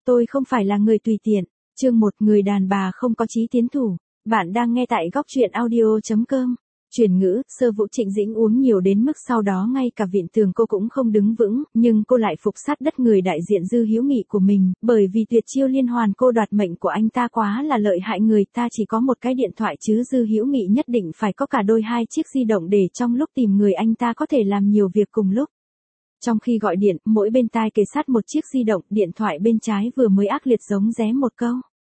Tôi không phải là người tùy tiện. Chương 1, người đàn bà không có chí tiến thủ. Bạn đang nghe tại góc truyện audio.com. Chuyển ngữ, Sơ Vũ Trịnh Dĩnh uống nhiều đến mức sau đó ngay cả vịn tường cô cũng không đứng vững, nhưng cô lại phục sát đất người đại diện Dư Hiếu Nghị của mình, bởi vì tuyệt chiêu liên hoàn cô đoạt mệnh của anh ta quá là lợi hại, người ta chỉ có một cái điện thoại chứ Dư Hiếu Nghị nhất định phải có cả đôi hai chiếc di động để trong lúc tìm người anh ta có thể làm nhiều việc cùng lúc. Trong khi gọi điện, mỗi bên tai kề sát một chiếc di động, điện thoại bên trái vừa mới ác liệt giống ré một câu.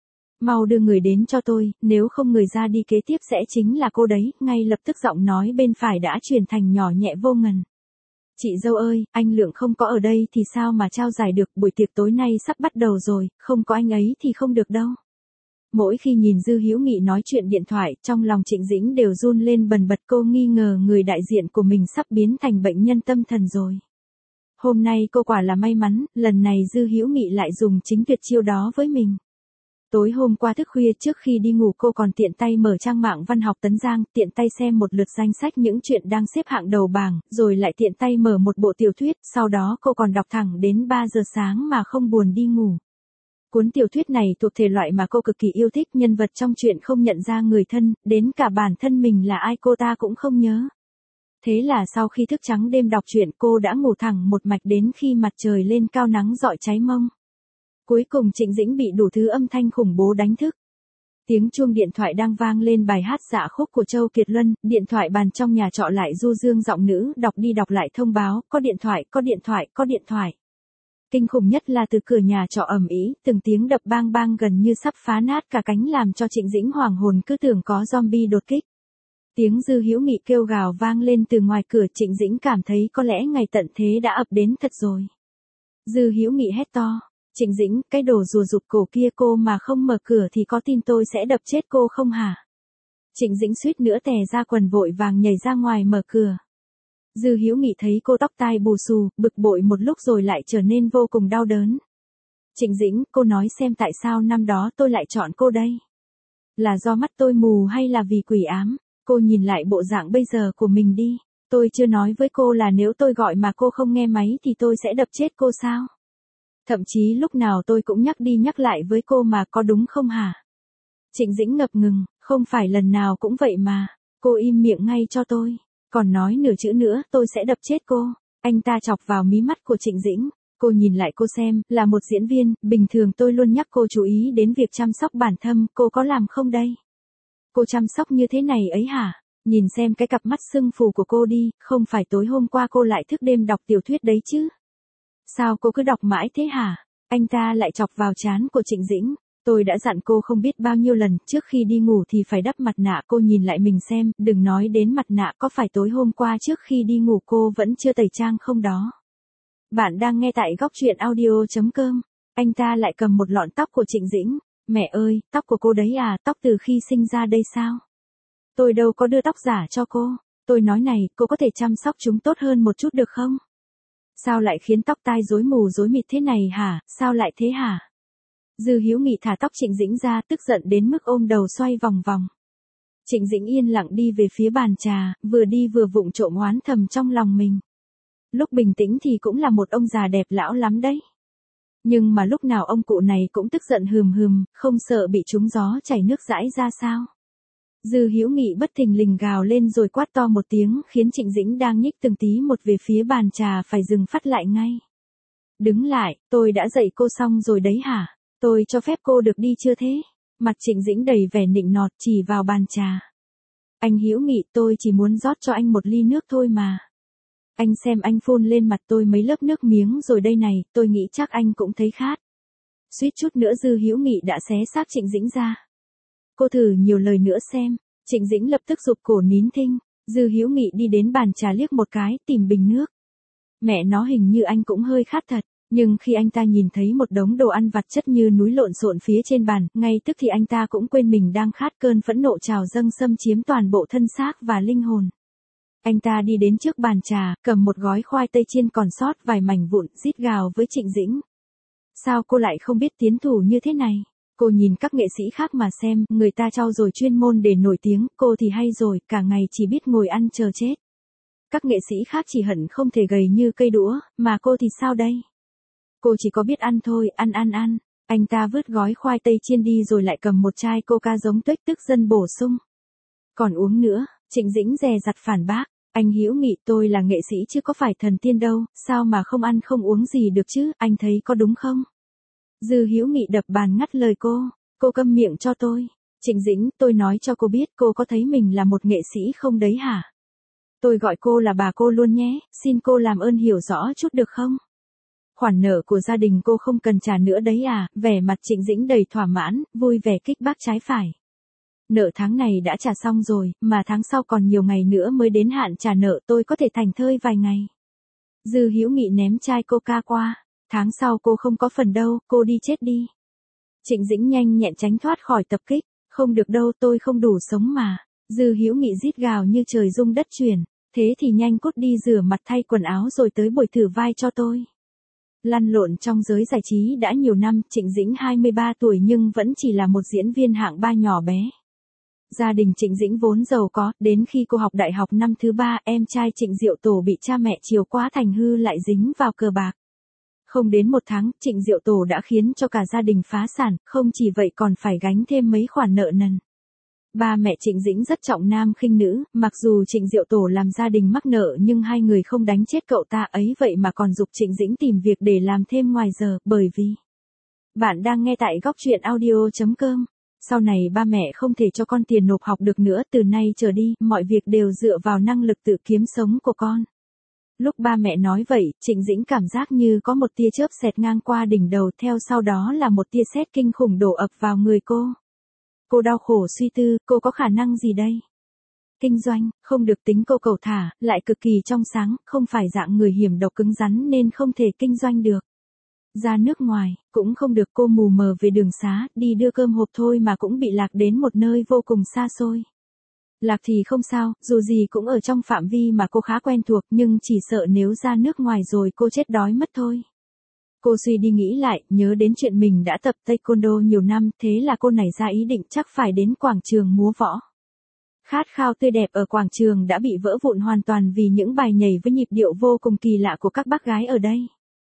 Mau đưa người đến cho tôi, nếu không người ra đi kế tiếp sẽ chính là cô đấy, ngay lập tức giọng nói bên phải đã chuyển thành nhỏ nhẹ vô ngần. Chị dâu ơi, anh Lượng không có ở đây thì sao mà trao giải được, buổi tiệc tối nay sắp bắt đầu rồi, không có anh ấy thì không được đâu. Mỗi khi nhìn Dư Hiếu Nghị nói chuyện điện thoại, trong lòng Trịnh Dĩnh đều run lên bần bật, cô nghi ngờ người đại diện của mình sắp biến thành bệnh nhân tâm thần rồi. Hôm nay cô quả là may mắn, lần này Dư Hiếu Nghị lại dùng chính tuyệt chiêu đó với mình. Tối hôm qua thức khuya trước khi đi ngủ cô còn tiện tay mở trang mạng văn học Tấn Giang, tiện tay xem một lượt danh sách những chuyện đang xếp hạng đầu bảng, rồi lại tiện tay mở một bộ tiểu thuyết, sau đó cô còn đọc thẳng đến 3 giờ sáng mà không buồn đi ngủ. Cuốn tiểu thuyết này thuộc thể loại mà cô cực kỳ yêu thích, nhân vật trong truyện không nhận ra người thân, đến cả bản thân mình là ai cô ta cũng không nhớ. Thế là sau khi thức trắng đêm đọc truyện cô đã ngủ thẳng một mạch đến khi mặt trời lên cao nắng rọi cháy mông. Cuối cùng Trịnh Dĩnh bị đủ thứ âm thanh khủng bố đánh thức. Tiếng chuông điện thoại đang vang lên bài hát Dạ Khúc của Châu Kiệt Luân, điện thoại bàn trong nhà trọ lại du dương giọng nữ đọc đi đọc lại thông báo, có điện thoại, có điện thoại, có điện thoại. Kinh khủng nhất là từ cửa nhà trọ ầm ĩ, từng tiếng đập bang bang gần như sắp phá nát cả cánh làm cho Trịnh Dĩnh hoảng hồn cứ tưởng có zombie đột kích. Tiếng Dư Hiếu Nghị kêu gào vang lên từ ngoài cửa, Trịnh Dĩnh cảm thấy có lẽ ngày tận thế đã ập đến thật rồi. Dư Hiếu Nghị hét to. Trịnh Dĩnh, cái đồ rùa rụt cổ kia, cô mà không mở cửa thì có tin tôi sẽ đập chết cô không hả? Trịnh Dĩnh suýt nữa tè ra quần, vội vàng nhảy ra ngoài mở cửa. Dư Hiếu Nghị thấy cô tóc tai bù xù, bực bội một lúc rồi lại trở nên vô cùng đau đớn. Trịnh Dĩnh, cô nói xem tại sao năm đó tôi lại chọn cô đây? Là do mắt tôi mù hay là vì quỷ ám? Cô nhìn lại bộ dạng bây giờ của mình đi. Tôi chưa nói với cô là nếu tôi gọi mà cô không nghe máy thì tôi sẽ đập chết cô sao? Thậm chí lúc nào tôi cũng nhắc đi nhắc lại với cô mà, có đúng không hả? Trịnh Dĩnh ngập ngừng, không phải lần nào cũng vậy mà. Cô im miệng ngay cho tôi. Còn nói nửa chữ nữa tôi sẽ đập chết cô. Anh ta chọc vào mí mắt của Trịnh Dĩnh. Cô nhìn lại cô xem, là một diễn viên, bình thường tôi luôn nhắc cô chú ý đến việc chăm sóc bản thân, cô có làm không đây? Cô chăm sóc như thế này ấy hả? Nhìn xem cái cặp mắt sưng phù của cô đi, không phải tối hôm qua cô lại thức đêm đọc tiểu thuyết đấy chứ? Sao cô cứ đọc mãi thế hả? Anh ta lại chọc vào trán của Trịnh Dĩnh. Tôi đã dặn cô không biết bao nhiêu lần, trước khi đi ngủ thì phải đắp mặt nạ, cô nhìn lại mình xem, đừng nói đến mặt nạ, có phải tối hôm qua trước khi đi ngủ cô vẫn chưa tẩy trang không đó? Bạn đang nghe tại góc truyện audio.com. Anh ta lại cầm một lọn tóc của Trịnh Dĩnh. Mẹ ơi, tóc của cô đấy à, tóc từ khi sinh ra đây sao? Tôi đâu có đưa tóc giả cho cô. Tôi nói này, cô có thể chăm sóc chúng tốt hơn một chút được không? Sao lại khiến tóc tai rối mù rối mịt thế này hả, sao lại thế hả? Dư Hiếu Nghị thả tóc Trịnh Dĩnh ra, tức giận đến mức ôm đầu xoay vòng vòng. Trịnh Dĩnh yên lặng đi về phía bàn trà, vừa đi vừa vụng trộm oán thầm trong lòng mình. Lúc bình tĩnh thì cũng là một ông già đẹp lão lắm đấy. Nhưng mà lúc nào ông cụ này cũng tức giận hừm, không sợ bị trúng gió chảy nước dãi ra sao? Dư Hiếu Nghị bất thình lình gào lên rồi quát to một tiếng, khiến Trịnh Dĩnh đang nhích từng tí một về phía bàn trà phải dừng phát lại ngay. Đứng lại, tôi đã dạy cô xong rồi đấy hả? Tôi cho phép cô được đi chưa thế? Mặt Trịnh Dĩnh đầy vẻ nịnh nọt, chỉ vào bàn trà. Anh Hiếu Nghị, tôi chỉ muốn rót cho anh một ly nước thôi mà. Anh xem anh phun lên mặt tôi mấy lớp nước miếng rồi đây này, tôi nghĩ chắc anh cũng thấy khát. Suýt chút nữa Dư Hiếu Nghị đã xé xác Trịnh Dĩnh ra. Cô thử nhiều lời nữa xem. Trịnh Dĩnh lập tức rụt cổ nín thinh. Dư Hiếu Nghị đi đến bàn trà liếc một cái, tìm bình nước. Mẹ nó, hình như anh cũng hơi khát thật. Nhưng khi anh ta nhìn thấy một đống đồ ăn vặt chất như núi lộn xộn phía trên bàn, ngay tức thì anh ta cũng quên mình đang khát, cơn phẫn nộ trào dâng xâm chiếm toàn bộ thân xác và linh hồn. Anh ta đi đến trước bàn trà, cầm một gói khoai tây chiên còn sót vài mảnh vụn, rít gào với Trịnh Dĩnh. Sao cô lại không biết tiến thủ như thế này? Cô nhìn các nghệ sĩ khác mà xem, người ta trau dồi chuyên môn để nổi tiếng, cô thì hay rồi, cả ngày chỉ biết ngồi ăn chờ chết. Các nghệ sĩ khác chỉ hận không thể gầy như cây đũa, mà cô thì sao đây? Cô chỉ có biết ăn thôi, ăn. Anh ta vứt gói khoai tây chiên đi rồi lại cầm một chai coca giống tuếch tức dân bổ sung. Còn uống nữa, Trịnh Dĩnh dè dặt phản bác. Anh Hữu Nghị, tôi là nghệ sĩ chứ có phải thần tiên đâu, sao mà không ăn không uống gì được chứ, anh thấy có đúng không? Dư Hữu Nghị đập bàn ngắt lời cô câm miệng cho tôi. Trịnh Dĩnh, tôi nói cho cô biết, cô có thấy mình là một nghệ sĩ không đấy hả? Tôi gọi cô là bà cô luôn nhé, xin cô làm ơn hiểu rõ chút được không? Khoản nợ của gia đình cô không cần trả nữa đấy à, vẻ mặt Trịnh Dĩnh đầy thỏa mãn, vui vẻ kích bác trái phải. Nợ tháng này đã trả xong rồi, mà tháng sau còn nhiều ngày nữa mới đến hạn trả nợ, tôi có thể thảnh thơi vài ngày. Dư Hữu Nghị ném chai coca qua, tháng sau cô không có phần đâu, cô đi chết đi. Trịnh Dĩnh nhanh nhẹn tránh thoát khỏi tập kích, không được đâu, tôi không đủ sống mà. Dư Hữu Nghị rít gào như trời rung đất chuyển, thế thì nhanh cút đi rửa mặt thay quần áo rồi tới buổi thử vai cho tôi. Lăn lộn trong giới giải trí đã nhiều năm, Trịnh Dĩnh 23 tuổi nhưng vẫn chỉ là một diễn viên hạng ba nhỏ bé. Gia đình Trịnh Dĩnh vốn giàu có, đến khi cô học đại học năm thứ 3, em trai Trịnh Diệu Tổ bị cha mẹ chiều quá thành hư lại dính vào cờ bạc. Không đến một tháng, Trịnh Diệu Tổ đã khiến cho cả gia đình phá sản, không chỉ vậy còn phải gánh thêm mấy khoản nợ nần. Ba mẹ Trịnh Dĩnh rất trọng nam khinh nữ, mặc dù Trịnh Diệu Tổ làm gia đình mắc nợ nhưng hai người không đánh chết cậu ta ấy vậy mà còn giục Trịnh Dĩnh tìm việc để làm thêm ngoài giờ, bởi vì... Bạn đang nghe tại góc truyện audio.com. Sau này ba mẹ không thể cho con tiền nộp học được nữa, từ nay trở đi, mọi việc đều dựa vào năng lực tự kiếm sống của con. Lúc ba mẹ nói vậy, Trịnh Dĩnh cảm giác như có một tia chớp xẹt ngang qua đỉnh đầu, theo sau đó là một tia sét kinh khủng đổ ập vào người cô. Cô đau khổ suy tư, cô có khả năng gì đây? Kinh doanh, không được, tính cô cầu thả, lại cực kỳ trong sáng, không phải dạng người hiểm độc cứng rắn nên không thể kinh doanh được. Ra nước ngoài, cũng không được, cô mù mờ về đường xá, đi đưa cơm hộp thôi mà cũng bị lạc đến một nơi vô cùng xa xôi. Lạc thì không sao, dù gì cũng ở trong phạm vi mà cô khá quen thuộc, nhưng chỉ sợ nếu ra nước ngoài rồi cô chết đói mất thôi. Cô suy đi nghĩ lại, nhớ đến chuyện mình đã tập taekwondo nhiều năm, thế là cô nảy ra ý định chắc phải đến quảng trường múa võ. Khát khao tươi đẹp ở quảng trường đã bị vỡ vụn hoàn toàn vì những bài nhảy với nhịp điệu vô cùng kỳ lạ của các bác gái ở đây.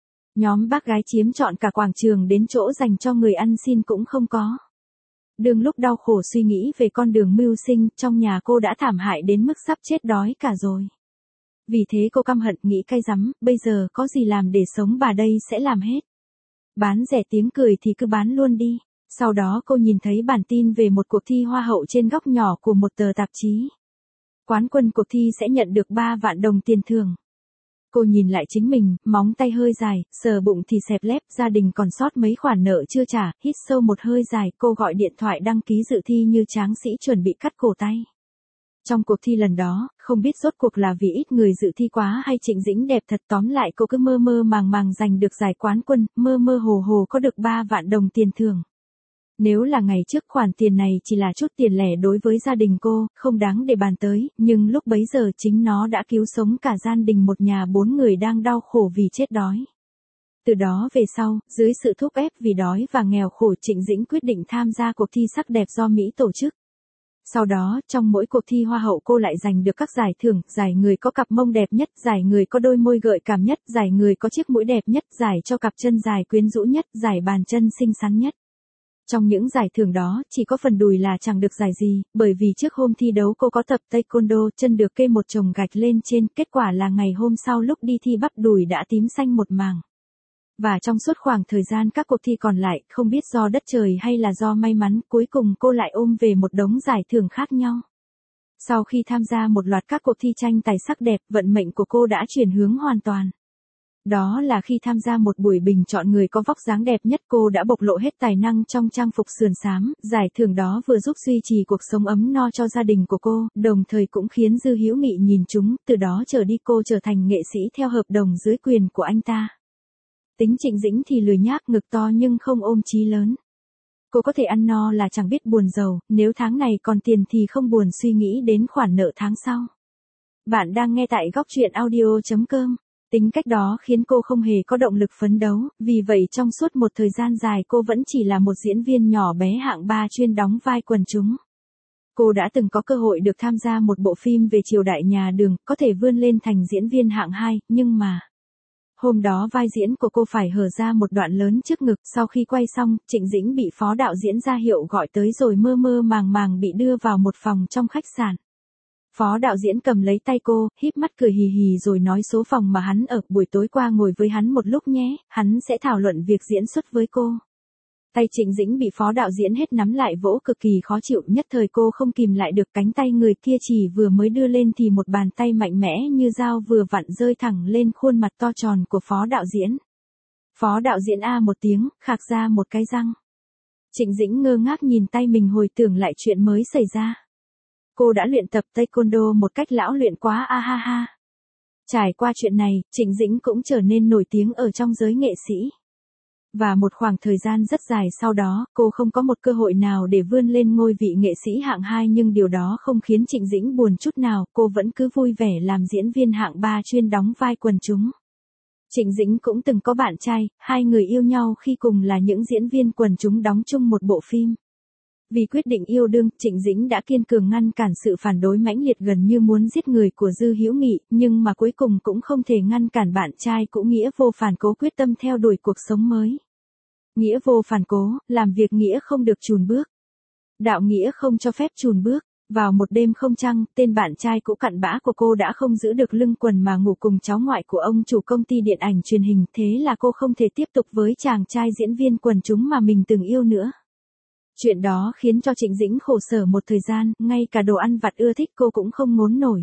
Nhóm bác gái chiếm trọn cả quảng trường, đến chỗ dành cho người ăn xin cũng không có. Đương lúc đau khổ suy nghĩ về con đường mưu sinh, trong nhà cô đã thảm hại đến mức sắp chết đói cả rồi. Vì thế cô căm hận nghĩ cay rắm, bây giờ có gì làm để sống bà đây sẽ làm hết. Bán rẻ tiếng cười thì cứ bán luôn đi. Sau đó cô nhìn thấy bản tin về một cuộc thi hoa hậu trên góc nhỏ của một tờ tạp chí. Quán quân cuộc thi sẽ nhận được 3 vạn đồng tiền thưởng. Cô nhìn lại chính mình, móng tay hơi dài, sờ bụng thì xẹp lép, gia đình còn sót mấy khoản nợ chưa trả, hít sâu một hơi dài, cô gọi điện thoại đăng ký dự thi như tráng sĩ chuẩn bị cắt cổ tay. Trong cuộc thi lần đó, không biết rốt cuộc là vì ít người dự thi quá hay Trịnh Dĩnh đẹp thật, tóm lại cô cứ mơ mơ màng màng giành được giải quán quân, mơ mơ hồ hồ có được 3 vạn đồng tiền thưởng. Nếu là ngày trước khoản tiền này chỉ là chút tiền lẻ đối với gia đình cô, không đáng để bàn tới, nhưng lúc bấy giờ chính nó đã cứu sống cả gia đình một nhà 4 người đang đau khổ vì chết đói. Từ đó về sau, dưới sự thúc ép vì đói và nghèo khổ, Trịnh Dĩnh quyết định tham gia cuộc thi sắc đẹp do Mỹ tổ chức. Sau đó, trong mỗi cuộc thi hoa hậu cô lại giành được các giải thưởng, giải người có cặp mông đẹp nhất, giải người có đôi môi gợi cảm nhất, giải người có chiếc mũi đẹp nhất, giải cho cặp chân dài quyến rũ nhất, giải bàn chân xinh xắn nhất. Trong những giải thưởng đó, chỉ có phần đùi là chẳng được giải gì, bởi vì trước hôm thi đấu cô có tập taekwondo, chân được kê một chồng gạch lên trên, kết quả là ngày hôm sau lúc đi thi bắp đùi đã tím xanh một mảng. Và trong suốt khoảng thời gian các cuộc thi còn lại, không biết do đất trời hay là do may mắn, cuối cùng cô lại ôm về một đống giải thưởng khác nhau. Sau khi tham gia một loạt các cuộc thi tranh tài sắc đẹp, vận mệnh của cô đã chuyển hướng hoàn toàn. Đó là khi tham gia một buổi bình chọn người có vóc dáng đẹp nhất, cô đã bộc lộ hết tài năng trong trang phục sườn xám, giải thưởng đó vừa giúp duy trì cuộc sống ấm no cho gia đình của cô, đồng thời cũng khiến Dư Hữu Nghị nhìn chúng, từ đó trở đi cô trở thành nghệ sĩ theo hợp đồng dưới quyền của anh ta. Tính Trịnh Dĩnh thì lười nhác, ngực to nhưng không ôm chí lớn. Cô có thể ăn no là chẳng biết buồn giàu, nếu tháng này còn tiền thì không buồn suy nghĩ đến khoản nợ tháng sau. Bạn đang nghe tại góc truyện audio.com. Tính cách đó khiến cô không hề có động lực phấn đấu, vì vậy trong suốt một thời gian dài cô vẫn chỉ là một diễn viên nhỏ bé hạng 3 chuyên đóng vai quần chúng. Cô đã từng có cơ hội được tham gia một bộ phim về triều đại nhà Đường, có thể vươn lên thành diễn viên hạng 2, nhưng mà Hôm đó vai diễn của cô phải hở ra một đoạn lớn trước ngực, sau khi quay xong, Trịnh Dĩnh bị phó đạo diễn ra hiệu gọi tới rồi mơ mơ màng màng bị đưa vào một phòng trong khách sạn. Phó đạo diễn cầm lấy tay cô, híp mắt cười hì hì rồi nói số phòng mà hắn ở, buổi tối qua ngồi với hắn một lúc nhé, hắn sẽ thảo luận việc diễn xuất với cô. Tay Trịnh Dĩnh bị phó đạo diễn hết nắm lại vỗ cực kỳ khó chịu, nhất thời cô không kìm lại được, cánh tay người kia chỉ vừa mới đưa lên thì một bàn tay mạnh mẽ như dao vừa vặn rơi thẳng lên khuôn mặt to tròn của phó đạo diễn. Phó đạo diễn a một tiếng, khạc ra một cái răng. Trịnh Dĩnh ngơ ngác nhìn tay mình hồi tưởng lại chuyện mới xảy ra. Cô đã luyện tập taekwondo một cách lão luyện quá a ha ha. Trải qua chuyện này, Trịnh Dĩnh cũng trở nên nổi tiếng ở trong giới nghệ sĩ. Và một khoảng thời gian rất dài sau đó, cô không có một cơ hội nào để vươn lên ngôi vị nghệ sĩ hạng 2, nhưng điều đó không khiến Trịnh Dĩnh buồn chút nào, cô vẫn cứ vui vẻ làm diễn viên hạng 3 chuyên đóng vai quần chúng. Trịnh Dĩnh cũng từng có bạn trai, hai người yêu nhau khi cùng là những diễn viên quần chúng đóng chung một bộ phim. Vì quyết định yêu đương, Trịnh Dĩnh đã kiên cường ngăn cản sự phản đối mãnh liệt gần như muốn giết người của Dư Hữu Nghị, nhưng mà cuối cùng cũng không thể ngăn cản bạn trai cũ Nghĩa Vô Phản Cố quyết tâm theo đuổi cuộc sống mới. Nghĩa vô phản cố, làm việc Nghĩa không được chùn bước. Đạo Nghĩa không cho phép chùn bước. Vào một đêm không trăng, tên bạn trai cũ cặn bã của cô đã không giữ được lưng quần mà ngủ cùng cháu ngoại của ông chủ công ty điện ảnh truyền hình, thế là cô không thể tiếp tục với chàng trai diễn viên quần chúng mà mình từng yêu nữa. Chuyện đó khiến cho Trịnh Dĩnh khổ sở một thời gian, ngay cả đồ ăn vặt ưa thích cô cũng không ngốn nổi.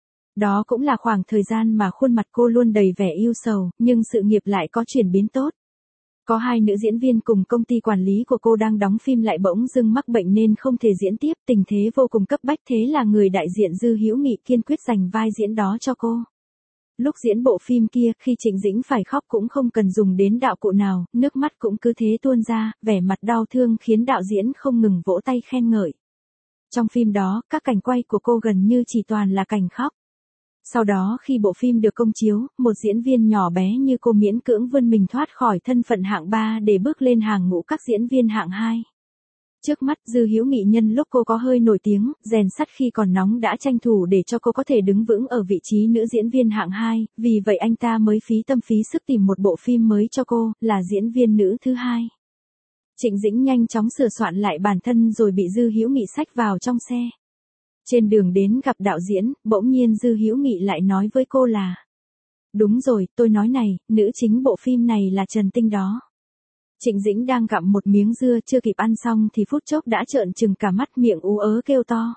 Đó cũng là khoảng thời gian mà khuôn mặt cô luôn đầy vẻ ưu sầu, nhưng sự nghiệp lại có chuyển biến tốt. Có hai nữ diễn viên cùng công ty quản lý của cô đang đóng phim lại bỗng dưng mắc bệnh nên không thể diễn tiếp, tình thế vô cùng cấp bách, thế là người đại diện Dư Hữu Nghị kiên quyết dành vai diễn đó cho cô. Lúc diễn bộ phim kia, khi Trịnh Dĩnh phải khóc cũng không cần dùng đến đạo cụ nào, nước mắt cũng cứ thế tuôn ra, vẻ mặt đau thương khiến đạo diễn không ngừng vỗ tay khen ngợi. Trong phim đó, các cảnh quay của cô gần như chỉ toàn là cảnh khóc. Sau đó khi bộ phim được công chiếu, một diễn viên nhỏ bé như cô miễn cưỡng vươn mình thoát khỏi thân phận hạng 3 để bước lên hàng ngũ các diễn viên hạng 2. Trước mắt Dư Hữu Nghị nhân lúc cô có hơi nổi tiếng, rèn sắt khi còn nóng đã tranh thủ để cho cô có thể đứng vững ở vị trí nữ diễn viên hạng 2, vì vậy anh ta mới phí tâm phí sức tìm một bộ phim mới cho cô, là diễn viên nữ thứ 2. Trịnh Dĩnh nhanh chóng sửa soạn lại bản thân rồi bị Dư Hữu Nghị xách vào trong xe. Trên đường đến gặp đạo diễn, bỗng nhiên Dư Hữu Nghị lại nói với cô là: đúng rồi, tôi nói này, nữ chính bộ phim này là Trần Tinh đó. Trịnh Dĩnh đang gặm một miếng dưa chưa kịp ăn xong thì phút chốc đã trợn trừng cả mắt, miệng ú ớ kêu to.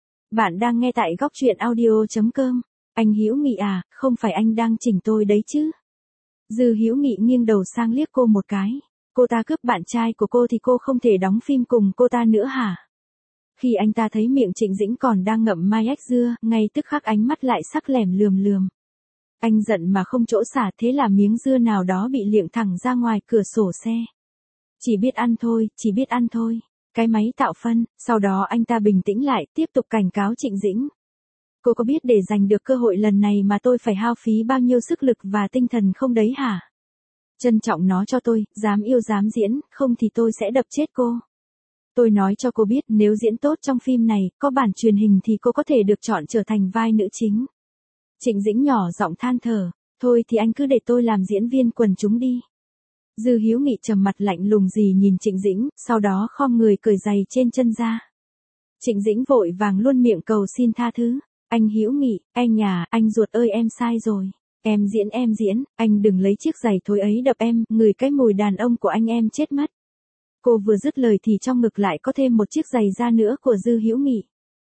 Bạn đang nghe tại góc truyện audio.com. Anh Hữu Nghị à, không phải anh đang chỉnh tôi đấy chứ? Dư Hữu Nghị nghiêng đầu sang liếc cô một cái. Cô ta cướp bạn trai của cô thì cô không thể đóng phim cùng cô ta nữa hả? Khi anh ta thấy miệng Trịnh Dĩnh còn đang ngậm mai ếch dưa, ngay tức khắc ánh mắt lại sắc lẻm lườm lườm. Anh giận mà không chỗ xả, thế là miếng dưa nào đó bị liệng thẳng ra ngoài cửa sổ xe. Chỉ biết ăn thôi, chỉ biết ăn thôi. Cái máy tạo phân. Sau đó anh ta bình tĩnh lại, tiếp tục cảnh cáo Trịnh Dĩnh. Cô có biết để giành được cơ hội lần này mà tôi phải hao phí bao nhiêu sức lực và tinh thần không đấy hả? Trân trọng nó cho tôi, dám yêu dám diễn, không thì tôi sẽ đập chết cô. Tôi nói cho cô biết, nếu diễn tốt trong phim này, có bản truyền hình thì cô có thể được chọn trở thành vai nữ chính. Trịnh Dĩnh nhỏ giọng than thở, thôi thì anh cứ để tôi làm diễn viên quần chúng đi. Dư Hữu Nghị trầm mặt lạnh lùng gì nhìn Trịnh Dĩnh, sau đó khom người cởi giày trên chân ra. Trịnh Dĩnh vội vàng luôn miệng cầu xin tha thứ. Anh Hữu Nghị, anh ruột ơi, em sai rồi. Em diễn, anh đừng lấy chiếc giày thối ấy đập em, ngửi cái mùi đàn ông của anh em chết mất. Cô vừa dứt lời thì trong ngực lại có thêm một chiếc giày da nữa của Dư Hữu Nghị.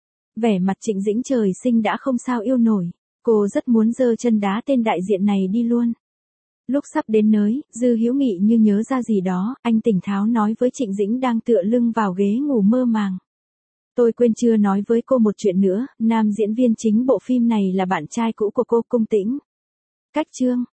Vẻ mặt Trịnh Dĩnh trời sinh đã không sao yêu nổi. Cô rất muốn giơ chân đá tên đại diện này đi luôn. Lúc sắp đến nơi, Dư Hữu Nghị như nhớ ra gì đó, anh tỉnh tháo nói với Trịnh Dĩnh đang tựa lưng vào ghế ngủ mơ màng. Tôi quên chưa nói với cô một chuyện nữa, nam diễn viên chính bộ phim này là bạn trai cũ của cô, Cung Tĩnh. Cách chương